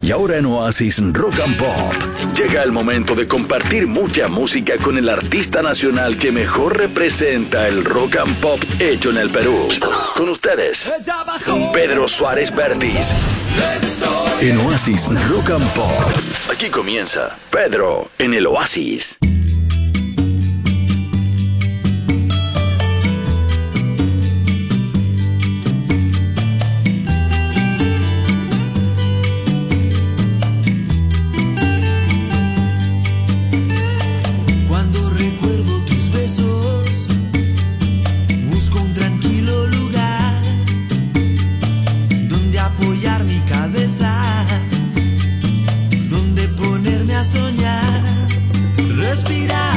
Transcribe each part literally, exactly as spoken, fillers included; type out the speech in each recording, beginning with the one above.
Y ahora en Oasis Rock and Pop, llega el momento de compartir mucha música con el artista nacional que mejor representa el rock and pop hecho en el Perú. Con ustedes, Pedro Suárez Vértiz. En Oasis Rock and Pop. Aquí comienza Pedro en el Oasis. Soñar, respirar.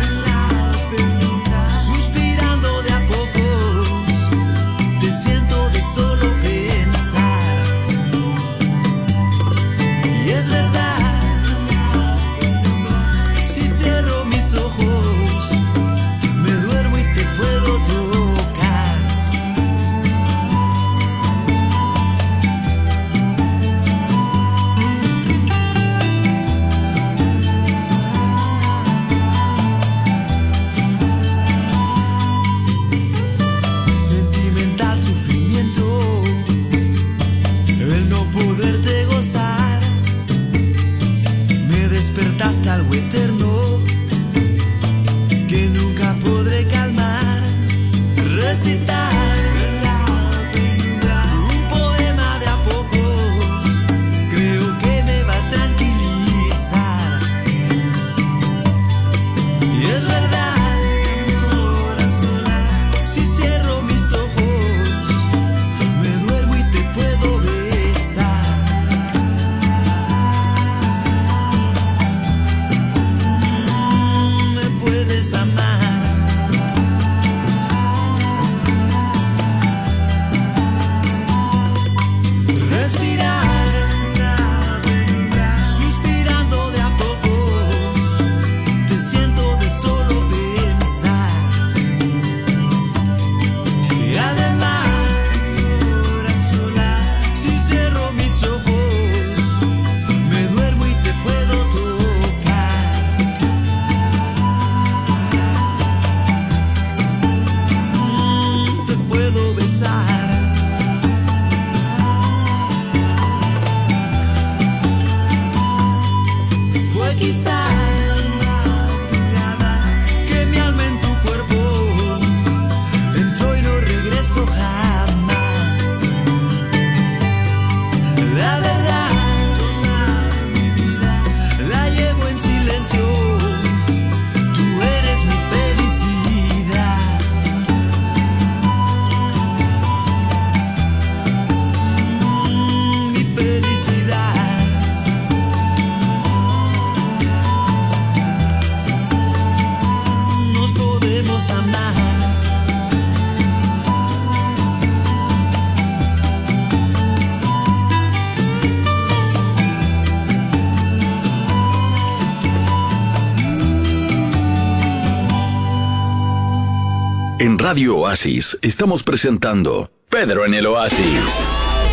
En Radio Oasis estamos presentando Pedro en el Oasis.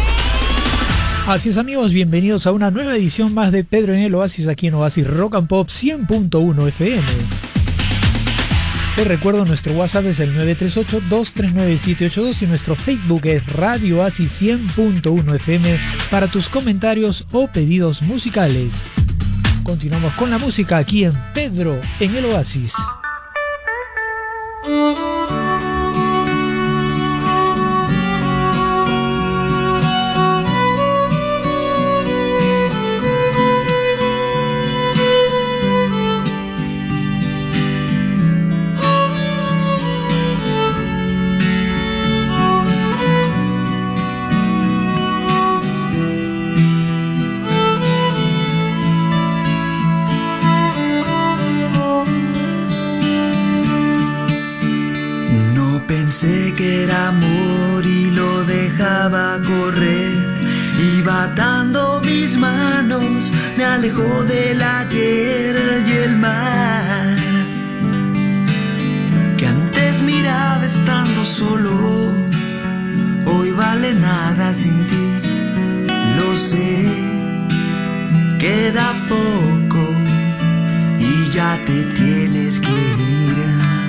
Así es, amigos, bienvenidos a una nueva edición más de Pedro en el Oasis, aquí en Oasis Rock and Pop cien punto uno F M. Te recuerdo, nuestro WhatsApp es el nueve tres ocho, dos tres nueve, siete ocho dos y nuestro Facebook es Radio Oasis cien punto uno F M para tus comentarios o pedidos musicales. Continuamos con la música aquí en Pedro en el Oasis. Pensé que era amor y lo dejaba correr. Iba atando mis manos, me alejó del ayer y el mar que antes miraba estando solo. Hoy vale nada sin ti, lo sé. queda poco y ya te tienes que ir.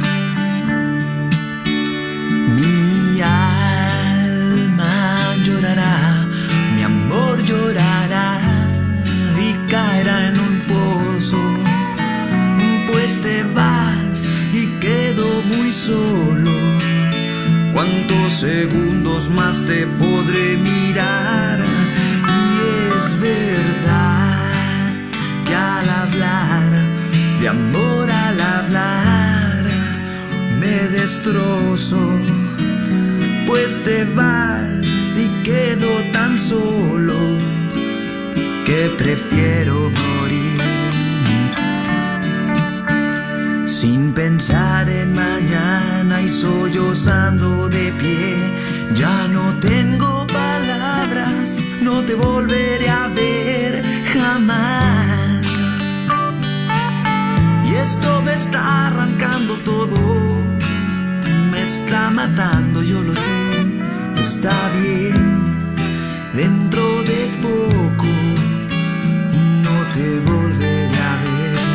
Mi alma llorará, mi amor llorará y caerá en un pozo, pues te vas y quedo muy solo. ¿Cuántos segundos más te podré mirar? Y es verdad que al hablar de amor, al hablar me destrozo, pues te vas y quedo tan solo que prefiero morir. Sin pensar en mañana y sollozando de pie, ya no tengo palabras, no te volveré a ver jamás. Y esto me está arrancando todo, me está matando, yo lo sé, está bien, dentro de poco no te volveré a ver.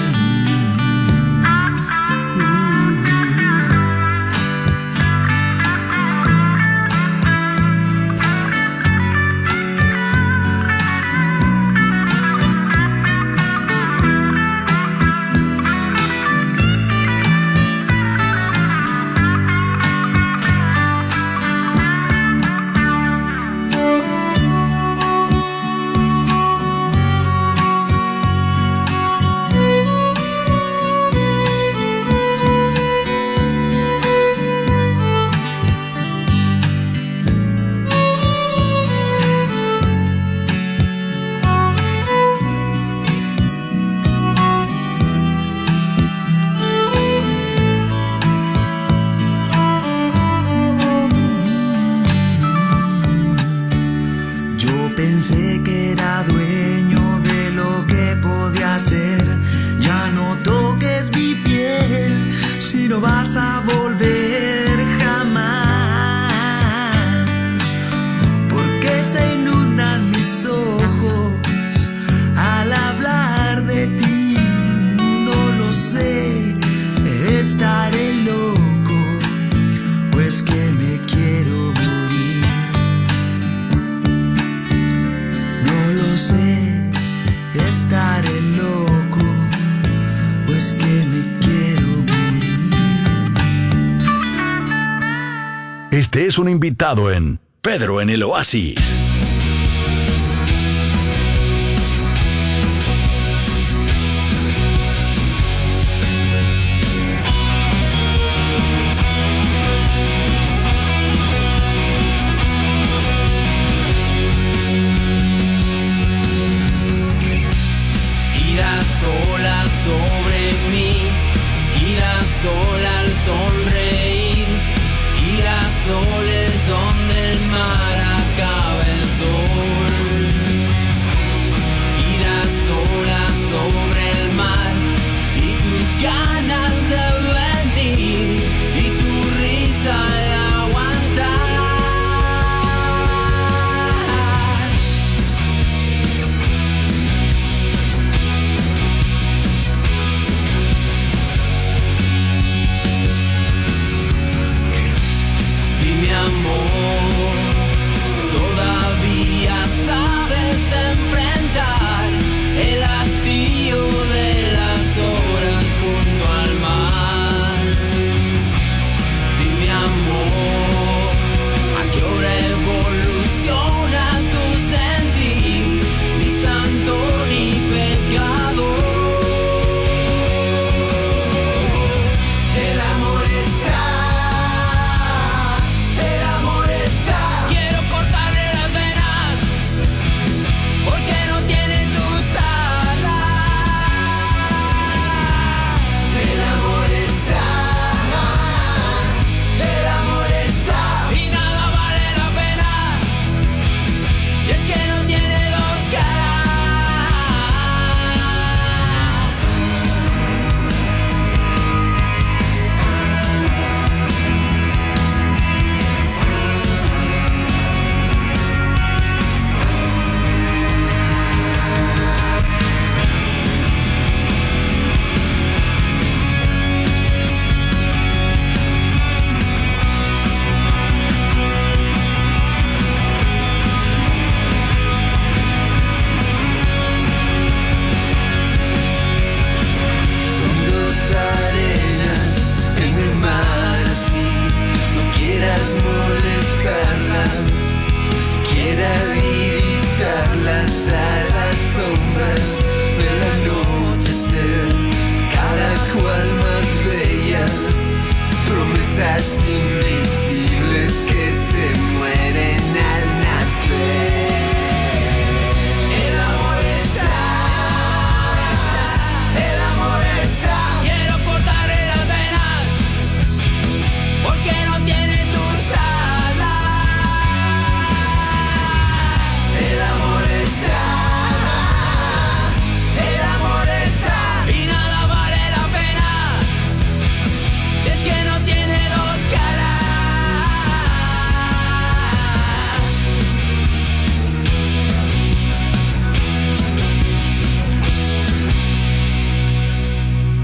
Pensé que era dueño de lo que podía hacer. Ya no toques mi piel si no vas a volver jamás, porque se inundan mis ojos al hablar de ti. No lo sé, estaré loco, pues que me quiero morir. Sé, estaré loco, pues que me quiero morir. Este es un invitado en Pedro en el Oasis. Sobre mí, irá sola al sonreír, irá sola es donde el mar acaba en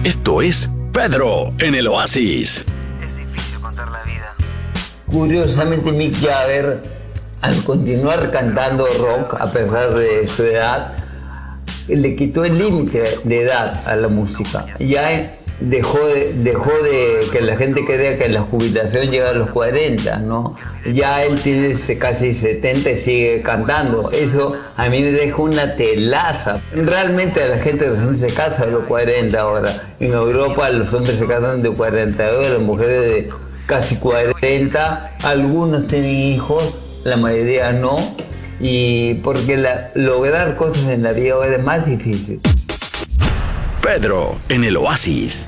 Esto es Pedro en el Oasis. Es difícil contar la vida. Curiosamente, Mick Jagger, al continuar cantando rock a pesar de su edad, le quitó el límite de edad a la música. Ya dejó de, dejó de que la gente crea que la jubilación llega a los cuarenta, ¿no? Ya él tiene casi setenta y sigue cantando. Eso a mí me deja una telaza. Realmente la gente se casa a los cuarenta ahora. En Europa los hombres se casan de cuarenta y dos, las mujeres de casi cuarenta. Algunos tienen hijos, la mayoría no. Y porque la, lograr cosas en la vida ahora es más difícil. Pedro en el Oasis.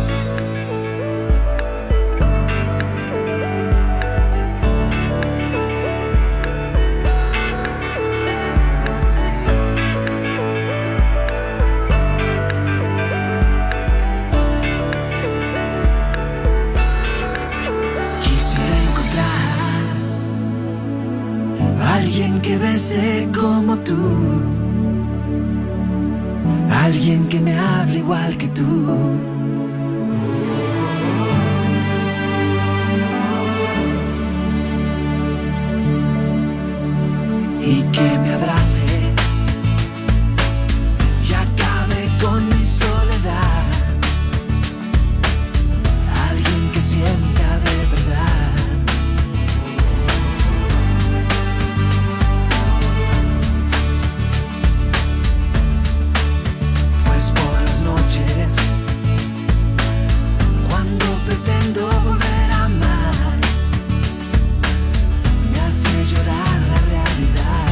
Quisiera encontrar a alguien que bese como tú, alguien que me hable igual que tú. Y que me abrace y acabe con mi soledad. Alguien que sienta de verdad. Pues por las noches, cuando pretendo volver a amar, me hace llorar la realidad.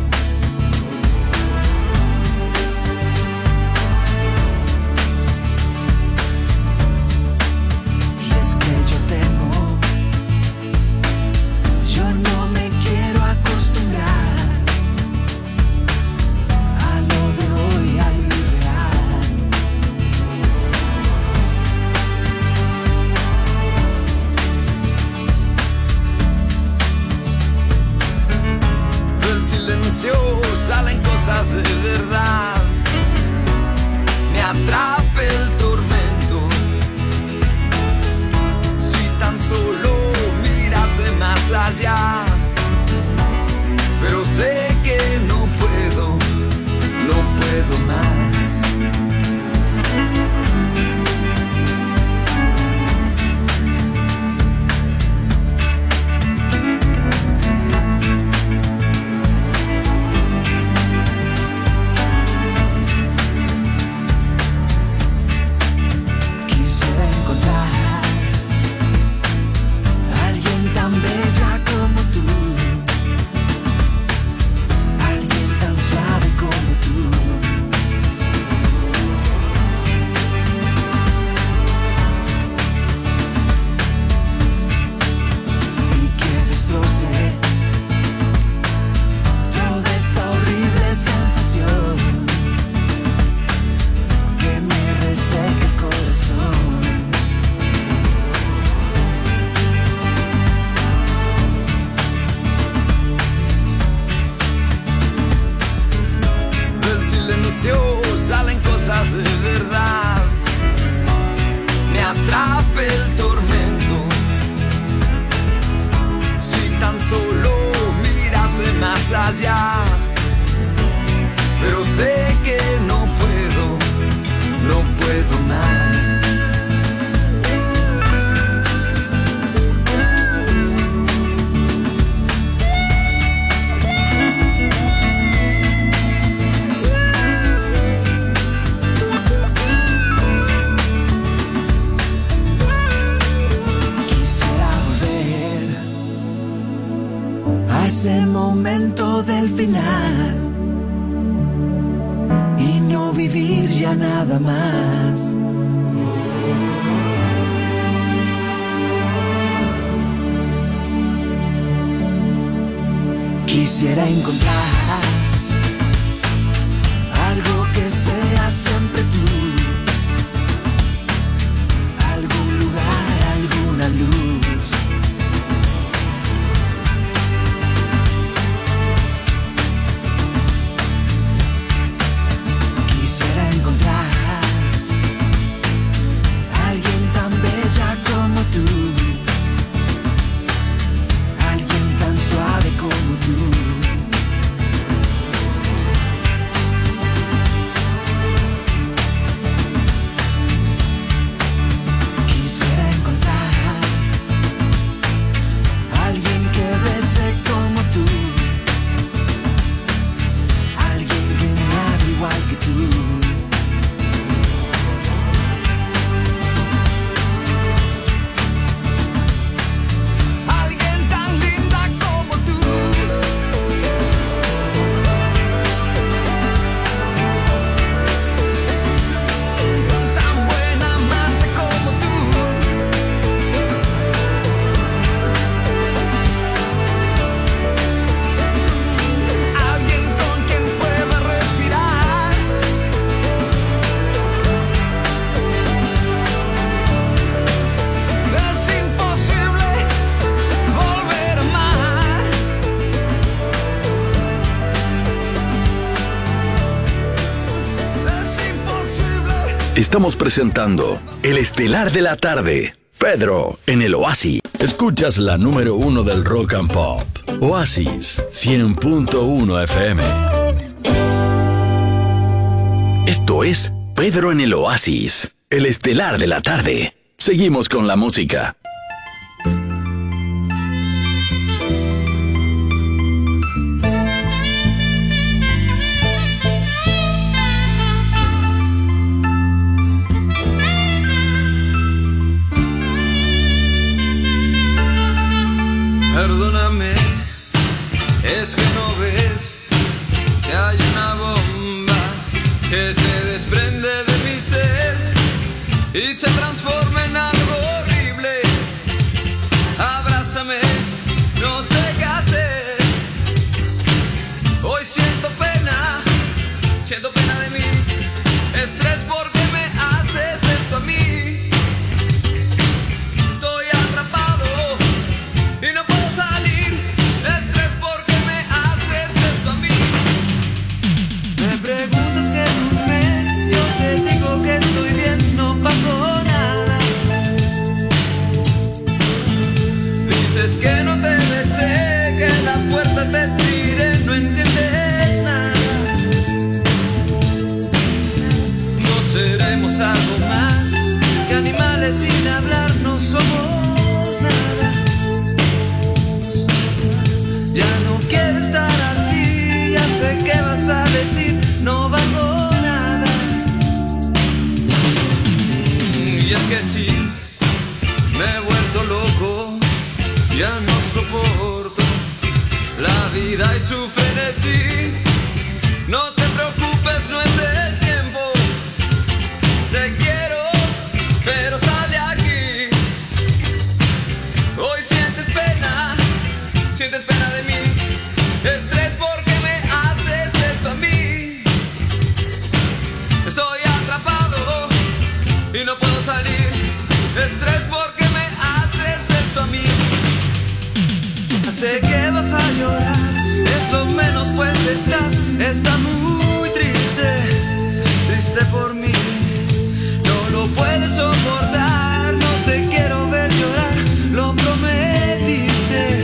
Y es que yo temo, yo no me quiero acostumbrar a lo de hoy, a lo irreal. Del silencio salen cosas de verdad. Me atrapa el tormento. Si tan solo mirase más allá. Pero sé que no puedo, no puedo más. Quisiera encontrar a alguien tan bella como tú, alguien tan suave como tú. Y que destroce toda esta horrible sensación que me reseca el corazón. Del silencio salen cosas de verdad. Me atrapa el tormento. Si tan solo mirase más allá. Pero sé que no puedo, no puedo más. Quisiera volver a ese momento del final y no vivir ya nada más. Quisiera encontrar algo que sea siempre tú, algún lugar, alguna luz. Quisiera encontrar Estamos presentando El Estelar de la Tarde. Pedro en el Oasis. Escuchas la número uno del Rock and Pop. Oasis cien punto uno F M. Esto es Pedro en el Oasis, El Estelar de la Tarde. Seguimos con la música. Perdóname, es que no ves que hay una bomba que se desprende de mi ser y se transforma en algo horrible. Abrázame, no sé qué hacer. Hoy siento pena, siento pena de mí. Estrés porque me haces esto a mí. Estoy atrapado y no puedo salir. Estrés porque me haces esto a mí. Me preguntas qué duerme, yo te digo que estoy bien, no pasó nada. Dices que no te besé, que la puerta te tiré, no entiendes nada. No seremos algo más que animales sin hablar, no somos nada. Ya no quiero estar así, ya sé qué vas a decir, no valgo nada. Y es que sí, me he vuelto loco, ya no soporto la vida y su frenesí. No te preocupes, no es el tiempo. Te quiero, pero sale aquí. Hoy sientes pena, sientes pena de mí. Estrés porque me haces esto a mí. Estoy atrapado y no puedo salir. Estrés porque me haces esto a mí. Sé que vas a llorar, es lo menos pues estás, estás muy triste, triste por mí. No lo puedes soportar, no te quiero ver llorar, lo prometiste.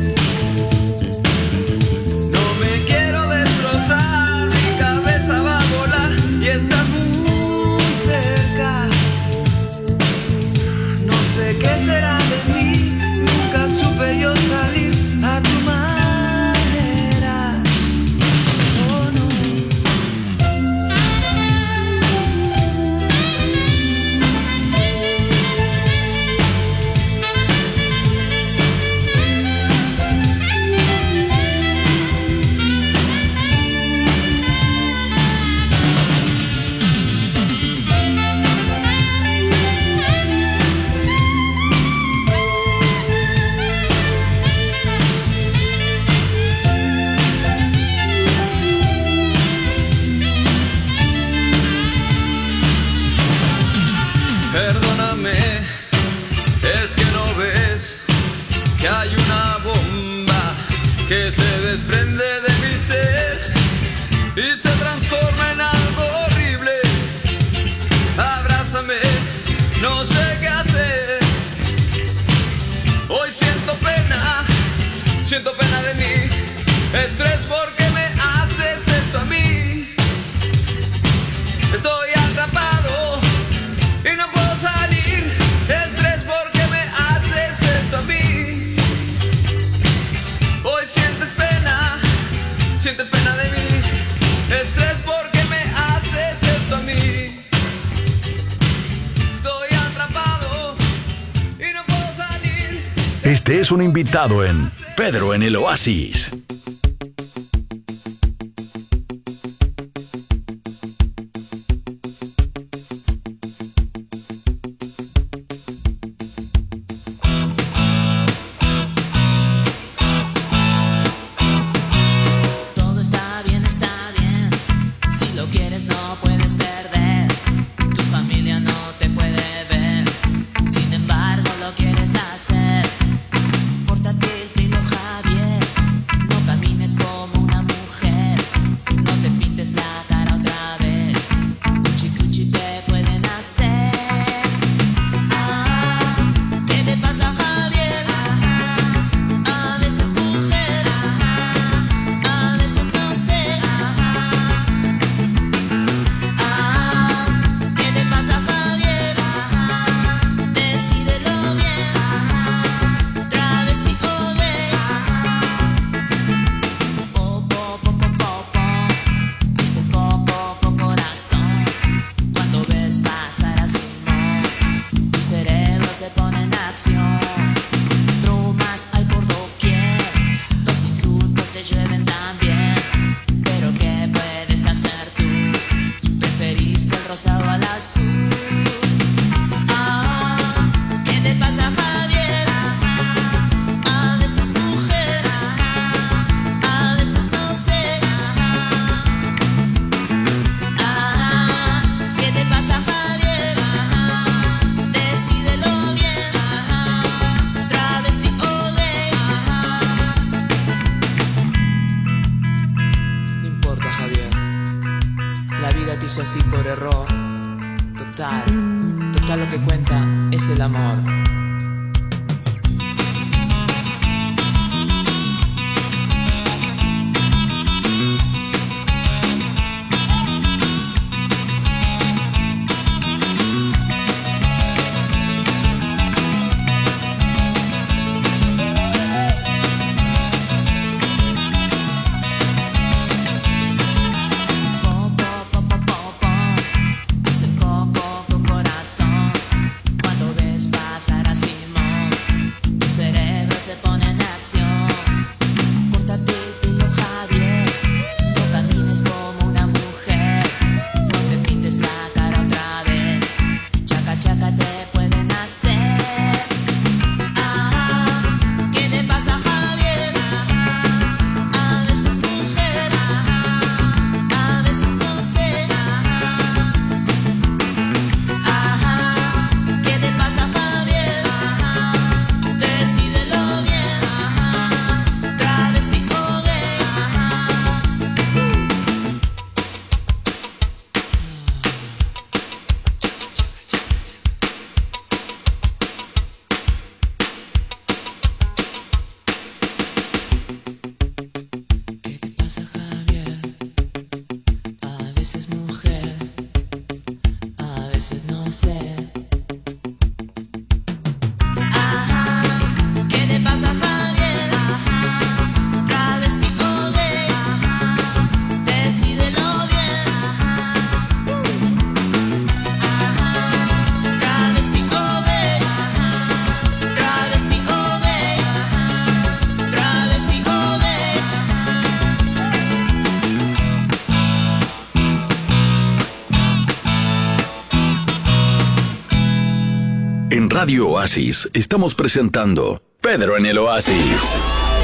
No me quiero destrozar, mi cabeza va a volar y estás muy cerca. No sé qué será de mí, nunca supe yo salir a tu manera. Oh no. Perdóname, es que no ves que hay una bomba que se desprende de mi ser y se transforma en algo horrible. Abrázame, no sé qué hacer. Hoy siento pena, siento pena de mí. Estrés porque me haces esto a mí. Estoy atrapado y no puedo salir. Estrés porque me haces esto a mí. Hoy sientes pena, sientes pena de mí. Estrés porque me haces esto a mí. Estoy atrapado y no puedo salir. Este es un invitado en Pedro en el Oasis. Todo está bien, está bien. Si lo quieres no puedes perder. Tu familia no te puede ver. Sin embargo lo quieres hacer. Pórtate el pelo, Javier. No camines como una mujer. No te pintes la cara otra vez. Cuchi cuchi te pueden hizo así por error. Total, total lo que cuenta es el amor. Radio Oasis, estamos presentando Pedro en el Oasis.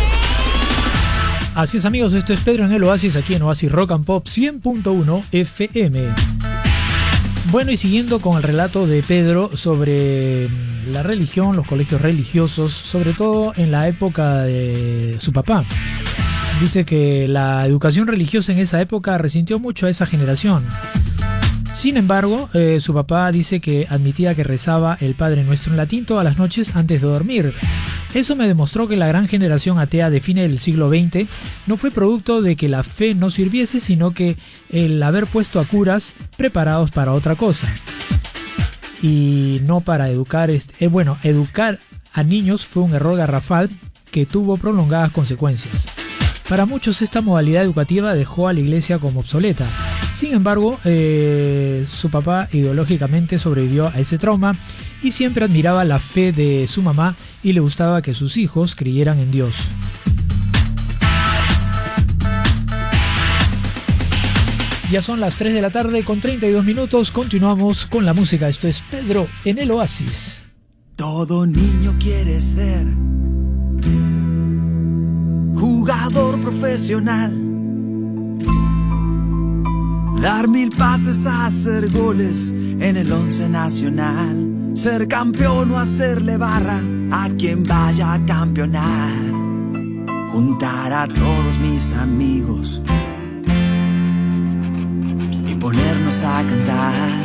Así es, amigos, esto es Pedro en el Oasis, aquí en Oasis Rock and Pop cien punto uno F M. Bueno, y siguiendo con el relato de Pedro sobre la religión, los colegios religiosos, sobre todo en la época de su papá. Dice que la educación religiosa en esa época resintió mucho a esa generación. Sin embargo, eh, su papá dice que admitía que rezaba el Padre Nuestro en latín todas las noches antes de dormir. Eso me demostró que la gran generación atea de fines del siglo veinte no fue producto de que la fe no sirviese, sino que el haber puesto a curas preparados para otra cosa. Y no para educar, este, eh, bueno, educar a niños fue un error garrafal que tuvo prolongadas consecuencias. Para muchos esta modalidad educativa dejó a la iglesia como obsoleta. Sin embargo, eh, su papá ideológicamente sobrevivió a ese trauma y siempre admiraba la fe de su mamá y le gustaba que sus hijos creyeran en Dios. Ya son las tres de la tarde con treinta y dos minutos, continuamos con la música. Esto es Pedro en el Oasis. Todo niño quiere ser jugador profesional, dar mil pases, hacer goles en el once nacional, ser campeón o hacerle barra a quien vaya a campeonar, juntar a todos mis amigos y ponernos a cantar.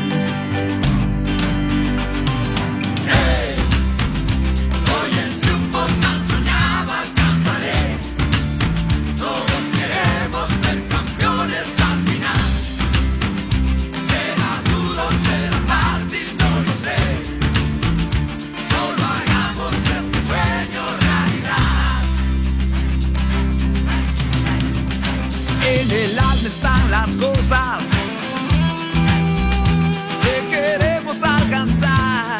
En el alma están las cosas que queremos alcanzar.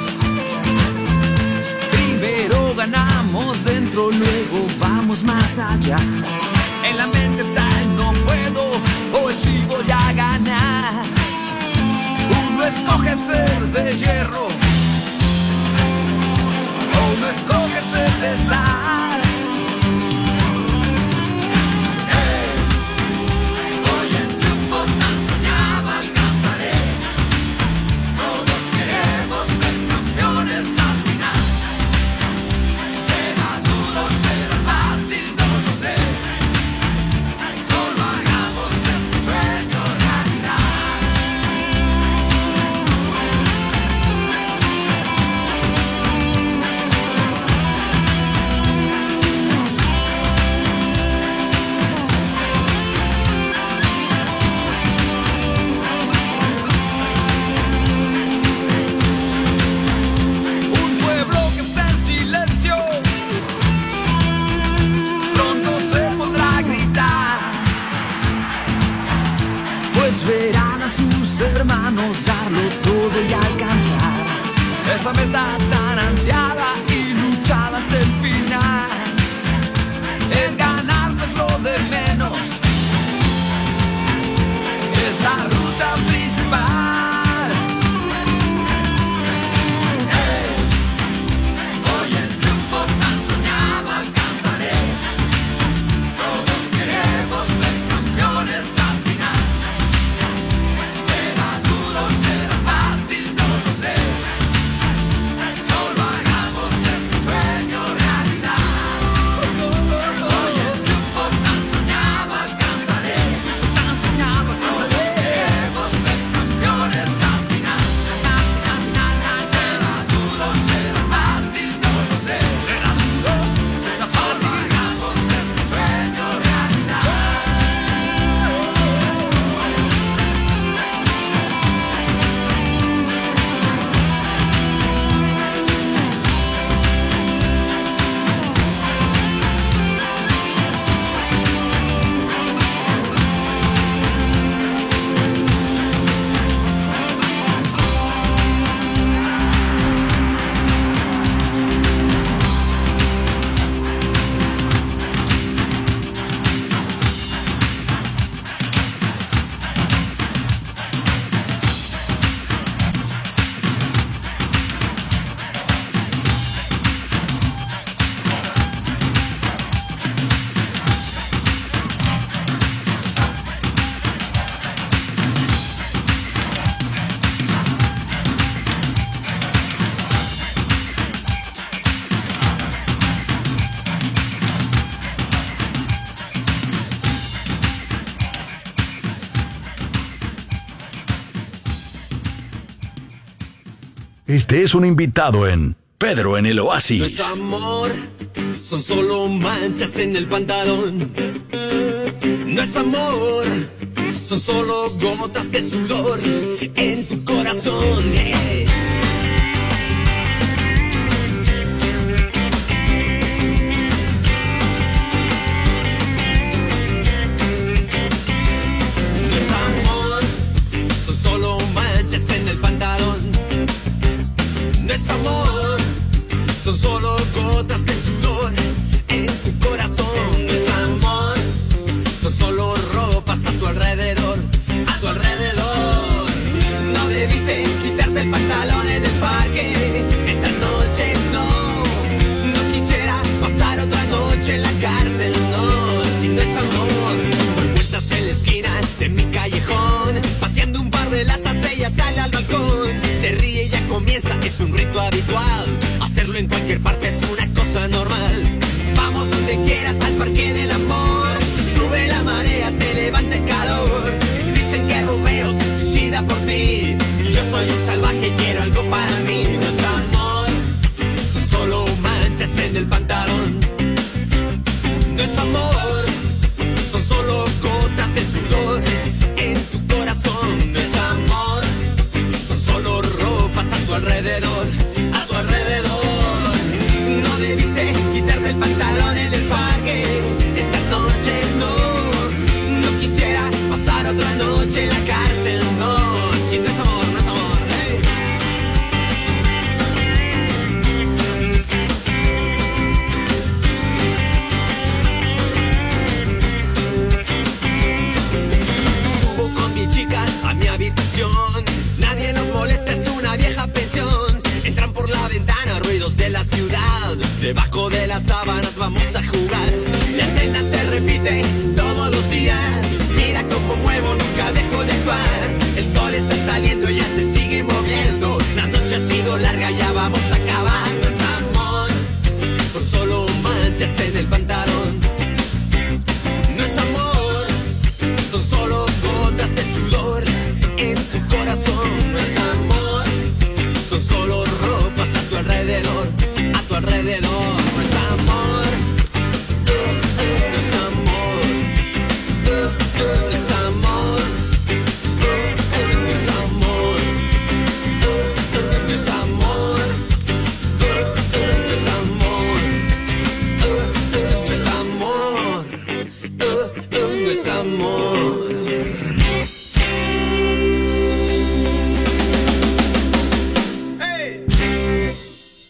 Primero ganamos dentro, luego vamos más allá. En la mente está el no puedo o el sí voy a ganar. Uno escoge ser de hierro o uno escoge ser de sal. dirán a sus hermanos darlo todo y alcanzar esa meta tan ansiada y luchada hasta el final. El ganar no es lo de menos, es la ruta principal. Hey, hoy el triunfo tan soñado alcanzaré. Todos queremos ser campeones al final. Será duro, será fácil, no lo sé. Solo hagamos este sueño realidad. Hoy el triunfo tan soñado alcanzaré. Tan soñado alcanzaré. Todos queremos ser campeones al final. Será duro, será fácil, no lo sé. Será duro, será fácil. Solo hagamos este sueño realidad. Este es un invitado en Pedro en el Oasis. No es amor, son solo manchas en el pantalón. No es amor, son solo gotas de sudor en tu corazón. Yeah. No es amor, son solo manchas en el pantalón. No es amor, son solo gotas de sudor en tu corazón. No es amor, son solo ropas a tu alrededor, a tu alrededor. No debiste quitarte el pantalón en el parque esta noche, no. No quisiera pasar otra noche en la cárcel, no. Si no es amor, doy vueltas en la esquina de mi callejón, pateando un par de latas, ella sale al balcón, se ríe y ya comienza, es un rito habitual. Hacerlo en cualquier parte es una cosa normal. Vamos donde quieras al parque del amor. Sube la marea, se levanta el calor. Dicen que Romeo se suicida por ti. Yo soy un salvaje, quiero algo para mí. No es amor, son solo manchas en el pantalón. No es amor, son solo gotas de sudor en tu corazón. No es amor, son solo ropas a tu alrededor, a tu alrededor. No debiste quitarte el pantalón en el parque esta noche, no. No quisiera pasar otra noche en la cárcel, no. Si no es amor, no es amor. Hey. Subo con mi chica a mi habitación. Nadie nos molesta, es una vieja pensión. Entran por la ventana ruidos de la ciudad. Debajo de las sábanas vamos a jugar. La escena se repite todos los días. Mira cómo muevo, nunca dejo de actuar. El sol está saliendo, ya se sigue moviendo. La noche ha sido larga, ya vamos a acabar. No es amor, son solo manchas en el pantalón. No es amor, son solo gotas de sudor en tu corazón. No es amor, son solo ropas a tu alrededor, a tu alrededor. No es amor, no es amor, no es amor, no es amor, no es amor, no es amor, no es amor.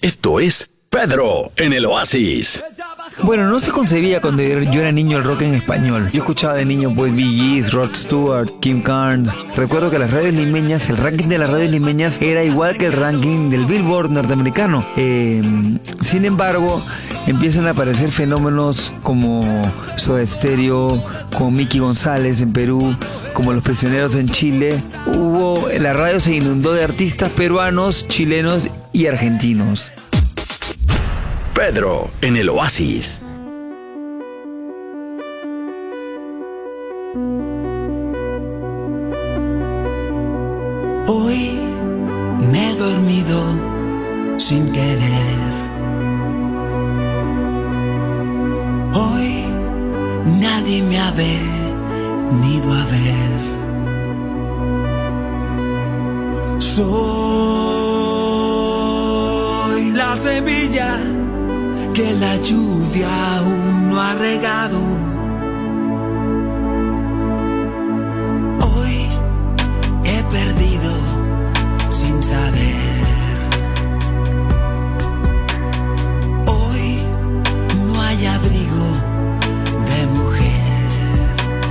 Esto es Pedro en el Oasis. Bueno, no se concebía cuando yo era niño el rock en español. Yo escuchaba de niño pues Bee Gees, Rod Stewart, Kim Carnes. Recuerdo que las radios limeñas, el ranking de las radios limeñas era igual que el ranking del Billboard norteamericano. Eh, sin embargo, empiezan a aparecer fenómenos como Soda Stereo, como Mickey González en Perú, como Los Prisioneros en Chile. Hubo, la radio se inundó de artistas peruanos, chilenos y argentinos. Pedro en el Oasis. Hoy me he dormido sin querer. Hoy nadie me ha venido a ver. Soy la semilla que la lluvia aún no ha regado. Hoy he perdido sin saber. Hoy no hay abrigo de mujer.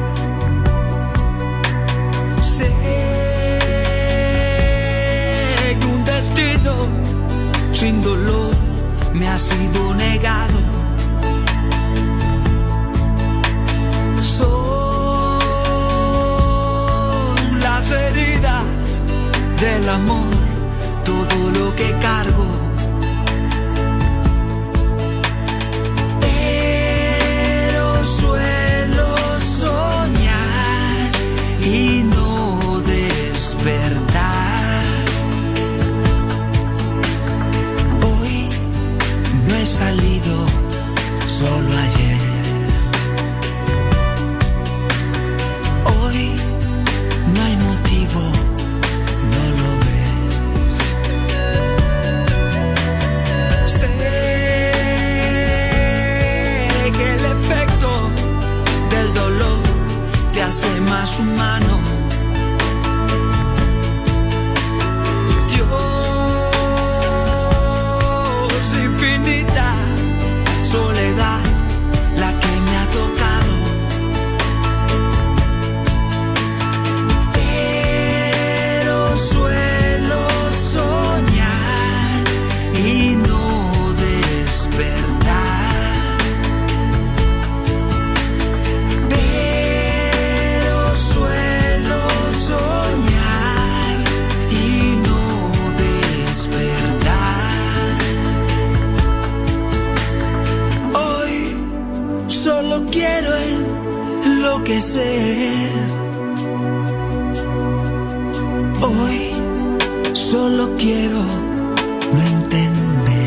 Sé que un destino sin dolor me ha sido negado. Son las heridas del amor, todo lo que cargo. Pero suelo soñar y no despertar. He salido solo ayer. Hoy no hay motivo, no lo ves. Sé que el efecto del dolor te hace más humano. Soledad, la que me ha tocado. Pero suelo soñar y no despertar. Pero suelo soñar y no despertar. Solo quiero enloquecer. Hoy solo quiero no entender.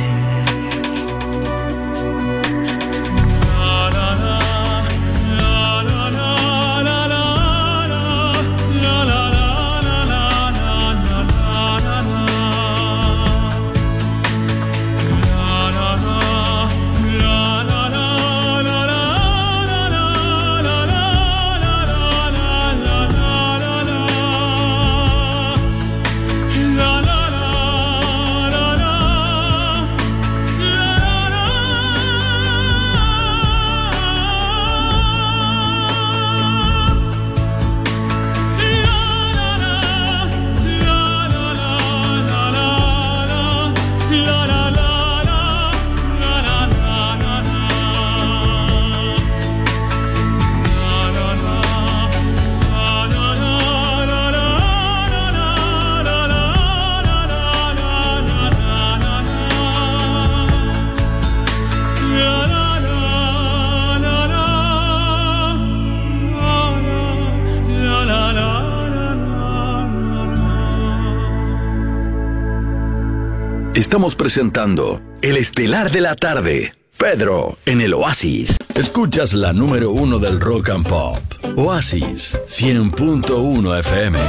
Estamos presentando El Estelar de la Tarde, Pedro en el Oasis. Escuchas la número uno del Rock and Pop, Oasis cien punto uno F M.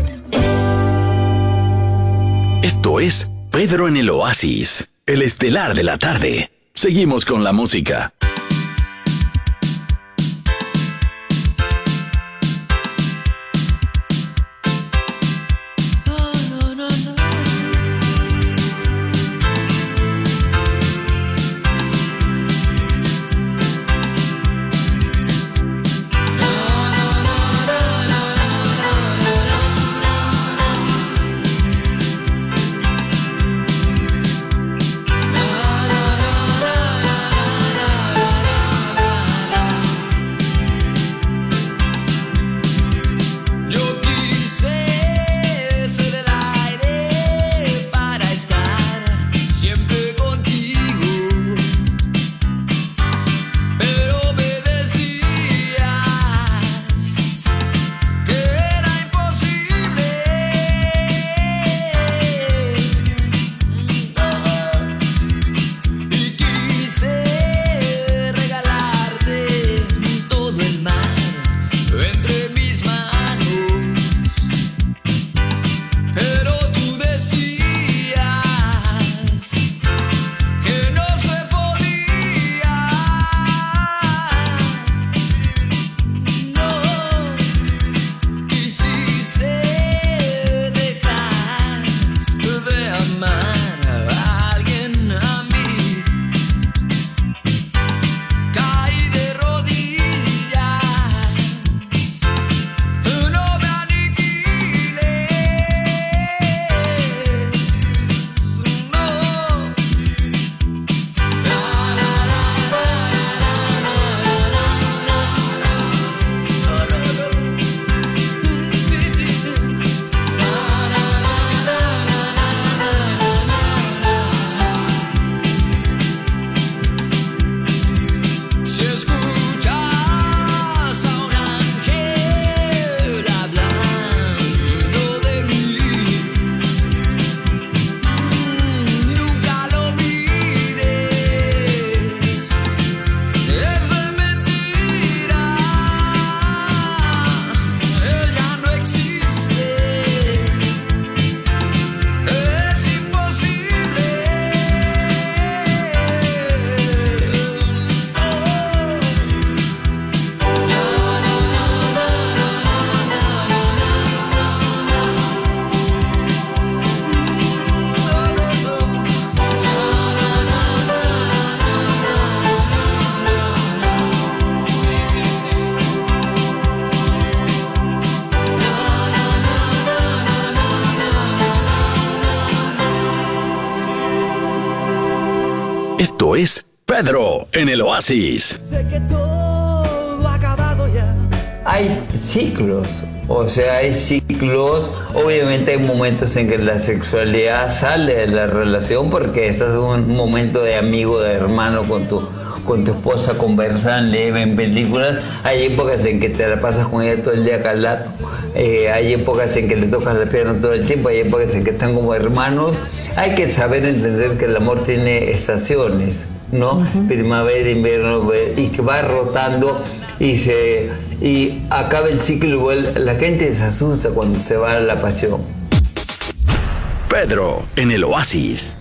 Esto es Pedro en el Oasis, El Estelar de la Tarde. Seguimos con la música. Esto es Pedro en el Oasis. Sé que todo ha acabado ya. Hay ciclos, o sea, hay ciclos. Obviamente hay momentos en que la sexualidad sale de la relación porque estás en un momento de amigo, de hermano con tu, con tu esposa, conversan, leen películas. Hay épocas en que te la pasas con ella todo el día calado. Eh, hay épocas en que le tocas la pierna todo el tiempo, hay épocas en que están como hermanos. Hay que saber entender que el amor tiene estaciones, ¿no? Uh-huh. Primavera, invierno, y que va rotando y se y acaba el ciclo y vuelve. La gente se asusta cuando se va la pasión. Pedro en el Oasis.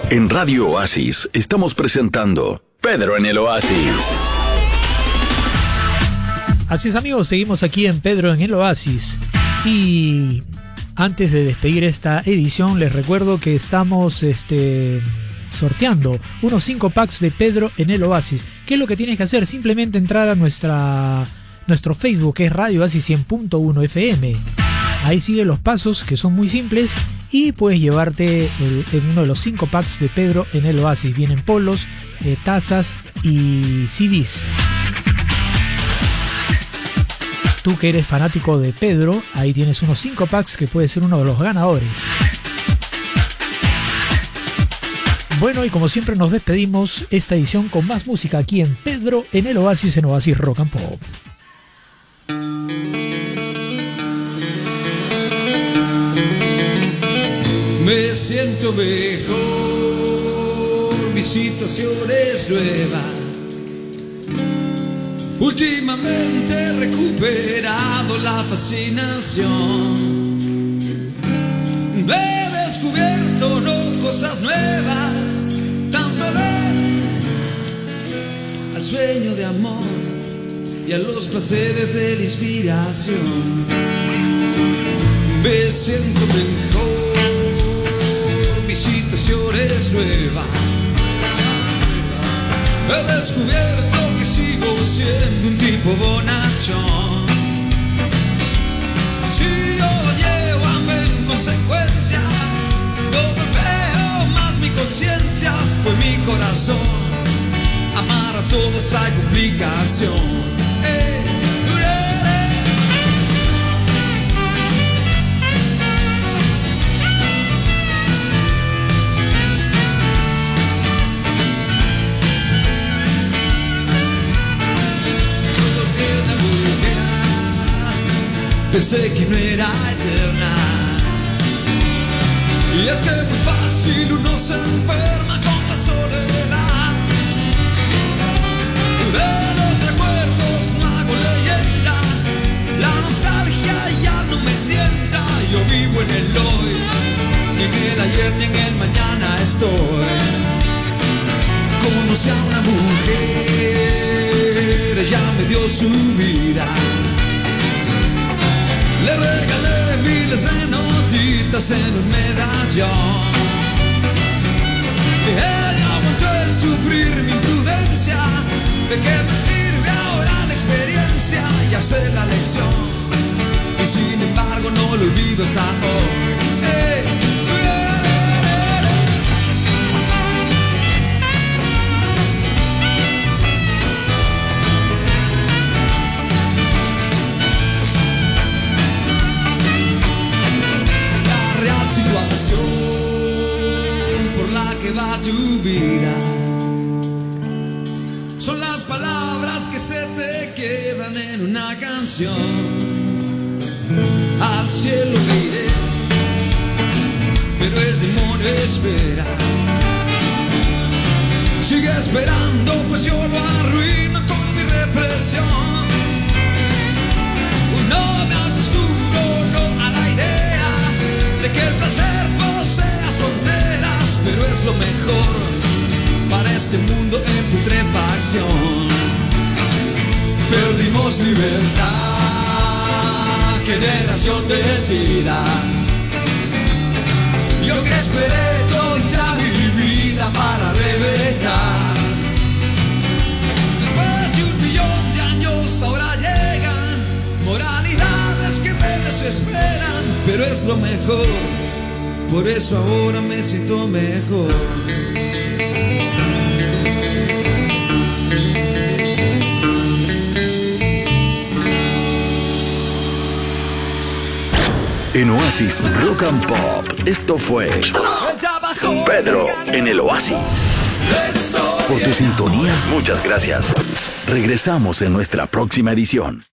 En Radio Oasis estamos presentando Pedro en el Oasis. Así es, amigos, seguimos aquí en Pedro en el Oasis. Y antes de despedir esta edición, les recuerdo que estamos este, sorteando unos cinco packs de Pedro en el Oasis. ¿Qué es lo que tienes que hacer? Simplemente entrar a nuestra, nuestro Facebook, que es Radio Oasis cien punto uno F M. Ahí sigue los pasos, que son muy simples, y puedes llevarte el, en uno de los cinco packs de Pedro en el Oasis. Vienen polos, eh, tazas y C Ds. Tú que eres fanático de Pedro, ahí tienes unos cinco packs que puedes ser uno de los ganadores. Bueno, y como siempre nos despedimos esta edición con más música aquí en Pedro en el Oasis, en Oasis Rock and Pop. Me siento mejor, mi situación es nueva. Últimamente he recuperado la fascinación. He descubierto no cosas nuevas, tan solo al sueño de amor y a los placeres de la inspiración. Me siento mejor, mi situación es nueva. He descubierto que sigo siendo un tipo bonachón. Si yo llevo hambre en consecuencia, no golpeo más mi conciencia. Fue mi corazón, amar a todos hay complicación. Eh. Pensé que no era eterna, y es que muy fácil uno se enferma con la soledad. De los recuerdos no hago leyenda, la nostalgia ya no me tienta. Yo vivo en el hoy, ni en el ayer ni en el mañana estoy. Conocí a una mujer, ella me dio su vida. Le regalé miles de notitas en un medallón. Ella aguantó el sufrir mi imprudencia. ¿De qué me sirve ahora la experiencia y hacer la lección? Y sin embargo no lo olvido hasta hoy. ¡Hey! Por la que va tu vida son las palabras que se te quedan en una canción. Al cielo me iré, pero el demonio espera. Sigue esperando, pues yo lo arruino con mi represión. No me acostumbro no a la idea de que el placer posea fronteras, pero es lo mejor para este mundo en putrefacción. Perdimos libertad, generación decida. Yo que esperé toda mi vida para reventar. Después de un millón de años ahora llegan moralidades que me desesperan, pero es lo mejor, por eso ahora me siento mejor. En Oasis Rock and Pop, esto fue Pedro en el Oasis. Por tu sintonía, muchas gracias. Regresamos en nuestra próxima edición.